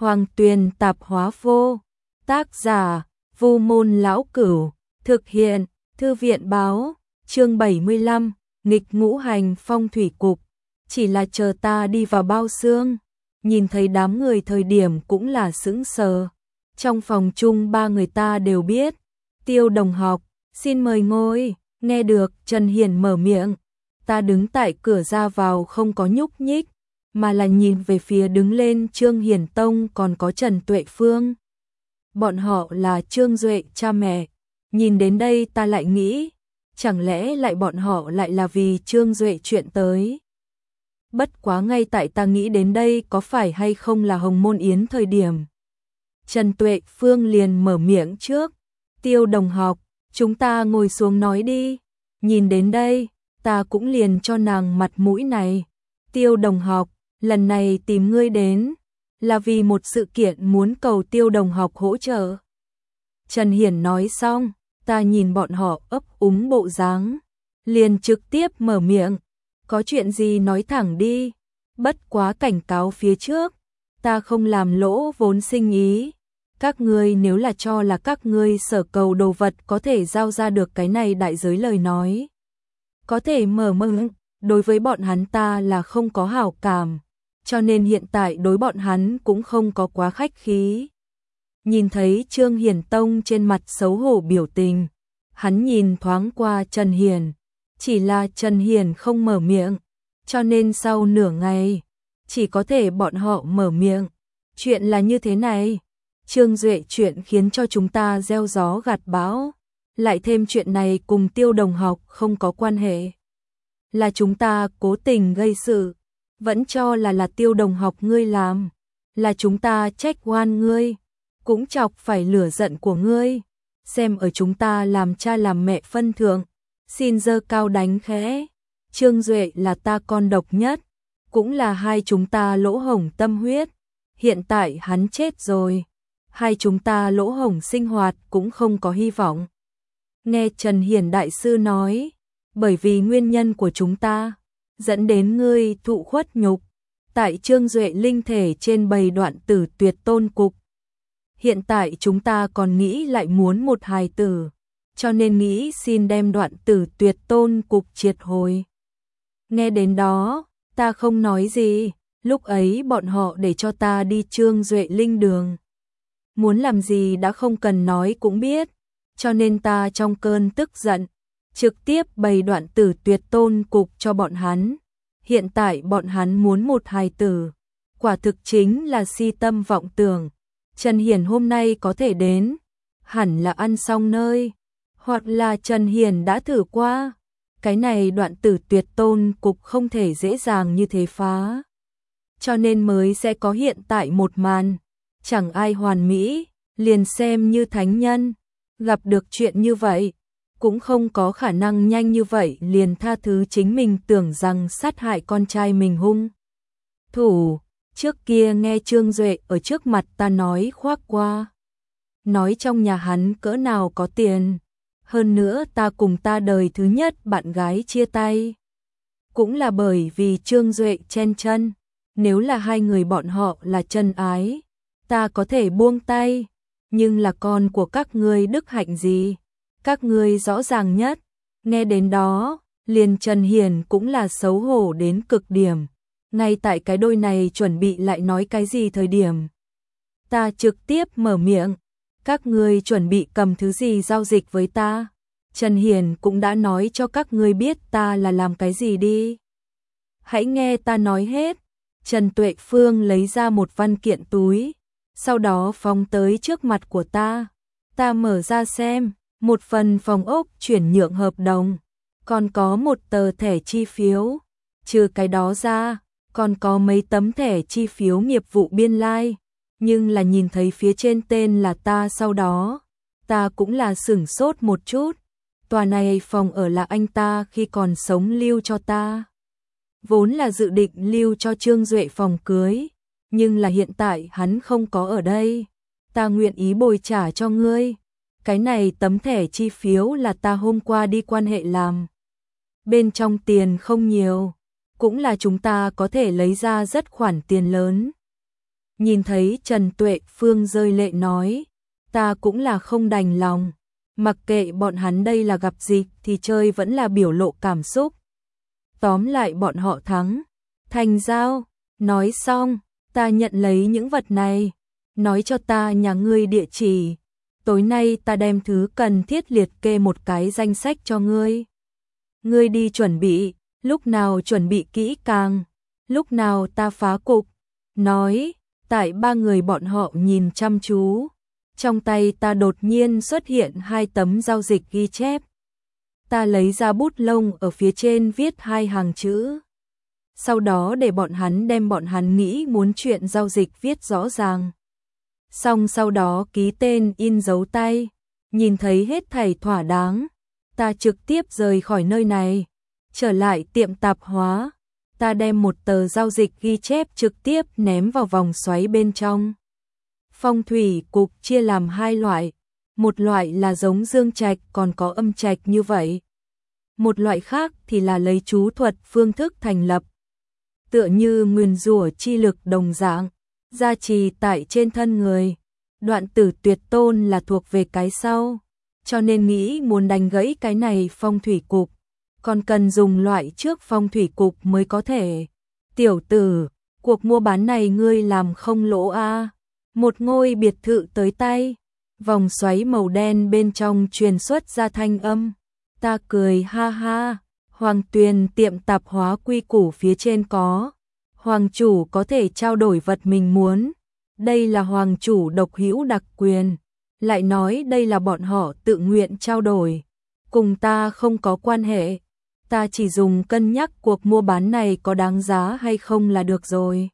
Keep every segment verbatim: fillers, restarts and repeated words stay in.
Hoàng Tuyền Tạp Hóa Vô. Tác giả: Vu Môn Lão Cửu. Thực hiện: Thư viện Báo. Chương bảy mươi lăm. Nghịch ngũ hành phong thủy cục. Chỉ là chờ ta đi vào bao xương. Nhìn thấy đám người thời điểm cũng là sững sờ. Trong phòng chung ba người ta đều biết. Tiêu đồng học, xin mời ngồi. Nghe được Trần Hiền mở miệng, ta đứng tại cửa ra vào không có nhúc nhích, mà là nhìn về phía đứng lên Trương Hiền Tông còn có Trần Tuệ Phương. Bọn họ là Trương Duệ cha mẹ. Nhìn đến đây ta lại nghĩ, chẳng lẽ lại bọn họ lại là vì Trương Duệ chuyện tới. Bất quá ngay tại ta nghĩ đến đây có phải hay không là Hồng Môn Yến thời điểm. Trần Tuệ Phương liền mở miệng trước. Tiêu đồng học, chúng ta ngồi xuống nói đi. Nhìn đến đây, ta cũng liền cho nàng mặt mũi này. Tiêu đồng học, lần này tìm ngươi đến, là vì một sự kiện muốn cầu Tiêu đồng học hỗ trợ. Trần Hiển nói xong, ta nhìn bọn họ ấp úng bộ dáng, liền trực tiếp mở miệng. Có chuyện gì nói thẳng đi, bất quá cảnh cáo phía trước, ta không làm lỗ vốn sinh ý. Các ngươi nếu là cho là các ngươi sở cầu đồ vật có thể giao ra được cái này đại giới lời nói, có thể mở mừng, đối với bọn hắn ta là không có hảo cảm, cho nên hiện tại đối bọn hắn cũng không có quá khách khí. Nhìn thấy Trương Hiền Tông trên mặt xấu hổ biểu tình, hắn nhìn thoáng qua Trần Hiền, chỉ là Trần Hiền không mở miệng, cho nên sau nửa ngày, chỉ có thể bọn họ mở miệng. Chuyện là như thế này, Trương Duệ chuyện khiến cho chúng ta gieo gió gặt bão, lại thêm chuyện này cùng Tiêu đồng học không có quan hệ. Là chúng ta cố tình gây sự, vẫn cho là là Tiêu đồng học ngươi làm, là chúng ta trách oan ngươi, cũng chọc phải lửa giận của ngươi, xem ở chúng ta làm cha làm mẹ phân thượng, xin dơ cao đánh khẽ. Trương Duệ là ta con độc nhất, cũng là hai chúng ta lỗ hổng tâm huyết, hiện tại hắn chết rồi, hai chúng ta lỗ hổng sinh hoạt cũng không có hy vọng. Nghe Trần Hiển đại sư nói, bởi vì nguyên nhân của chúng ta, dẫn đến ngươi thụ khuất nhục, tại Trương Duệ linh thể trên bày đoạn tử tuyệt tôn cục. Hiện tại chúng ta còn nghĩ lại muốn một hài tử, cho nên nghĩ xin đem đoạn tử tuyệt tôn cục triệt hồi. Nghe đến đó, ta không nói gì, lúc ấy bọn họ để cho ta đi Trương Duệ linh đường. Muốn làm gì đã không cần nói cũng biết, cho nên ta trong cơn tức giận, trực tiếp bày đoạn tử tuyệt tôn cục cho bọn hắn. Hiện tại bọn hắn muốn một hài tử, quả thực chính là si tâm vọng tưởng. Trần Hiển hôm nay có thể đến, hẳn là ăn xong nơi, hoặc là Trần Hiển đã thử qua. Cái này đoạn tử tuyệt tôn cục không thể dễ dàng như thế phá, cho nên mới sẽ có hiện tại một màn. Chẳng ai hoàn mỹ, liền xem như thánh nhân, gặp được chuyện như vậy, cũng không có khả năng nhanh như vậy liền tha thứ chính mình tưởng rằng sát hại con trai mình hung thủ. Trước kia nghe Trương Duệ ở trước mặt ta nói khoác qua, nói trong nhà hắn cỡ nào có tiền, hơn nữa ta cùng ta đời thứ nhất bạn gái chia tay, cũng là bởi vì Trương Duệ chen chân. Nếu là hai người bọn họ là chân ái, ta có thể buông tay, nhưng là con của các ngươi đức hạnh gì, các ngươi rõ ràng nhất. Nghe đến đó, liền Trần Hiền cũng là xấu hổ đến cực điểm. Ngay tại cái đôi này chuẩn bị lại nói cái gì thời điểm, ta trực tiếp mở miệng, các ngươi chuẩn bị cầm thứ gì giao dịch với ta. Trần Hiền cũng đã nói cho các ngươi biết ta là làm cái gì đi. Hãy nghe ta nói hết. Trần Tuệ Phương lấy ra một văn kiện túi, sau đó phóng tới trước mặt của ta. Ta mở ra xem, một phần phòng ốc chuyển nhượng hợp đồng, còn có một tờ thẻ chi phiếu. Trừ cái đó ra, còn có mấy tấm thẻ chi phiếu nghiệp vụ biên lai, nhưng là nhìn thấy phía trên tên là ta sau đó, ta cũng là sửng sốt một chút. Tòa này phòng ở là anh ta khi còn sống lưu cho ta. Vốn là dự định lưu cho Trương Duệ phòng cưới, nhưng là hiện tại hắn không có ở đây, ta nguyện ý bồi trả cho ngươi. Cái này tấm thẻ chi phiếu là ta hôm qua đi quan hệ làm. Bên trong tiền không nhiều, cũng là chúng ta có thể lấy ra rất khoản tiền lớn. Nhìn thấy Trần Tuệ Phương rơi lệ nói, ta cũng là không đành lòng, mặc kệ bọn hắn đây là gặp dịp thì chơi vẫn là biểu lộ cảm xúc. Tóm lại bọn họ thắng, thành giao, nói xong, ta nhận lấy những vật này, nói cho ta nhà ngươi địa chỉ, tối nay ta đem thứ cần thiết liệt kê một cái danh sách cho ngươi. Ngươi đi chuẩn bị, lúc nào chuẩn bị kỹ càng, lúc nào ta phá cục. Nói, tại ba người bọn họ nhìn chăm chú, trong tay ta đột nhiên xuất hiện hai tấm giao dịch ghi chép. Ta lấy ra bút lông ở phía trên viết hai hàng chữ. Sau đó để bọn hắn đem bọn hắn nghĩ muốn chuyện giao dịch viết rõ ràng. Xong sau đó ký tên in dấu tay, nhìn thấy hết thảy thỏa đáng, ta trực tiếp rời khỏi nơi này, trở lại tiệm tạp hóa, ta đem một tờ giao dịch ghi chép trực tiếp ném vào vòng xoáy bên trong. Phong thủy cục chia làm hai loại, một loại là giống dương trạch còn có âm trạch như vậy. Một loại khác thì là lấy chú thuật phương thức thành lập. Tựa như nguyền rủa chi lực đồng dạng, gia trì tại trên thân người. Đoạn tử tuyệt tôn là thuộc về cái sau, cho nên nghĩ muốn đánh gãy cái này phong thủy cục, còn cần dùng loại trước phong thủy cục mới có thể. Tiểu tử, cuộc mua bán này ngươi làm không lỗ a? À? Một ngôi biệt thự tới tay, vòng xoáy màu đen bên trong truyền xuất ra thanh âm. Ta cười ha ha, Hoàng Tuyền tiệm tạp hóa quy củ phía trên có, hoàng chủ có thể trao đổi vật mình muốn. Đây là hoàng chủ độc hữu đặc quyền, lại nói đây là bọn họ tự nguyện trao đổi, cùng ta không có quan hệ, ta chỉ dùng cân nhắc cuộc mua bán này có đáng giá hay không là được rồi.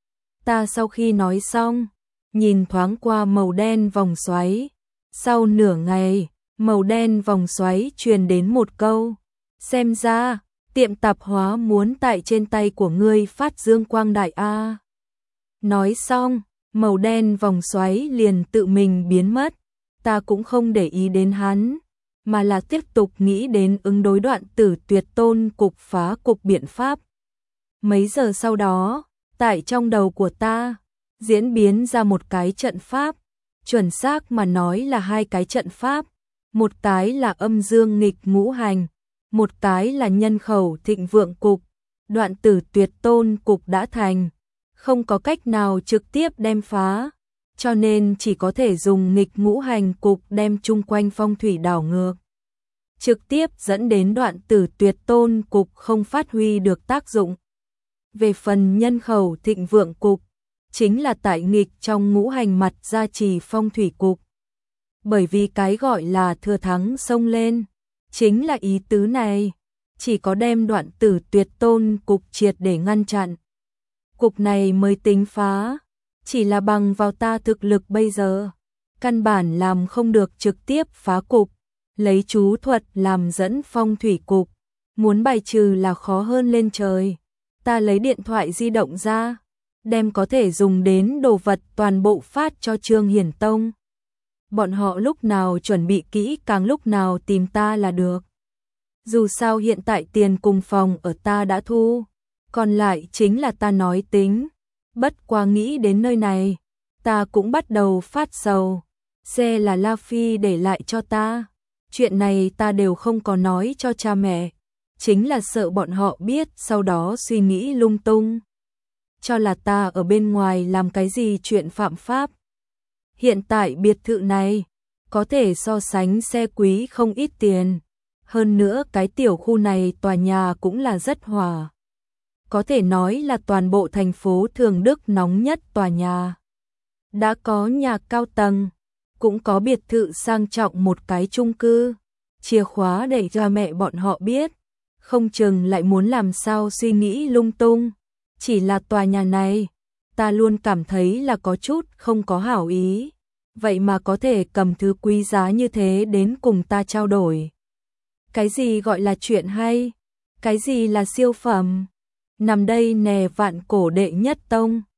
Ta sau khi nói xong, nhìn thoáng qua màu đen vòng xoáy, sau nửa ngày, màu đen vòng xoáy truyền đến một câu, xem ra, tiệm tạp hóa muốn tại trên tay của ngươi phát dương quang đại a. Nói xong, màu đen vòng xoáy liền tự mình biến mất, ta cũng không để ý đến hắn, mà là tiếp tục nghĩ đến ứng đối đoạn tử tuyệt tôn cục phá cục biện pháp. Mấy giờ sau đó, tại trong đầu của ta, diễn biến ra một cái trận pháp, chuẩn xác mà nói là hai cái trận pháp, một cái là âm dương nghịch ngũ hành, một cái là nhân khẩu thịnh vượng cục, đoạn tử tuyệt tôn cục đã thành. Không có cách nào trực tiếp đem phá, cho nên chỉ có thể dùng nghịch ngũ hành cục đem chung quanh phong thủy đảo ngược. Trực tiếp dẫn đến đoạn tử tuyệt tôn cục không phát huy được tác dụng. Về phần nhân khẩu thịnh vượng cục, chính là tại nghịch trong ngũ hành mặt gia trì phong thủy cục. Bởi vì cái gọi là thừa thắng xông lên, chính là ý tứ này, chỉ có đem đoạn tử tuyệt tôn cục triệt để ngăn chặn. Cục này mới tính phá, chỉ là bằng vào ta thực lực bây giờ, căn bản làm không được trực tiếp phá cục, lấy chú thuật làm dẫn phong thủy cục, muốn bài trừ là khó hơn lên trời. Ta lấy điện thoại di động ra, đem có thể dùng đến đồ vật toàn bộ phát cho Trương Hiển Tông. Bọn họ lúc nào chuẩn bị kỹ càng lúc nào tìm ta là được. Dù sao hiện tại tiền cùng phòng ở ta đã thu, còn lại chính là ta nói tính. Bất quá nghĩ đến nơi này, ta cũng bắt đầu phát sầu. Xe là La Phi để lại cho ta, chuyện này ta đều không có nói cho cha mẹ, chính là sợ bọn họ biết sau đó suy nghĩ lung tung, cho là ta ở bên ngoài làm cái gì chuyện phạm pháp. Hiện tại biệt thự này có thể so sánh xe quý không ít tiền, hơn nữa cái tiểu khu này tòa nhà cũng là rất hòa. Có thể nói là toàn bộ thành phố Thường Đức nóng nhất tòa nhà. Đã có nhà cao tầng, cũng có biệt thự sang trọng một cái chung cư. Chìa khóa để cho mẹ bọn họ biết, không chừng lại muốn làm sao suy nghĩ lung tung. Chỉ là tòa nhà này, ta luôn cảm thấy là có chút không có hảo ý. Vậy mà có thể cầm thứ quý giá như thế đến cùng ta trao đổi. Cái gì gọi là chuyện hay? Cái gì là siêu phẩm? Nằm đây nè vạn cổ đệ nhất tông,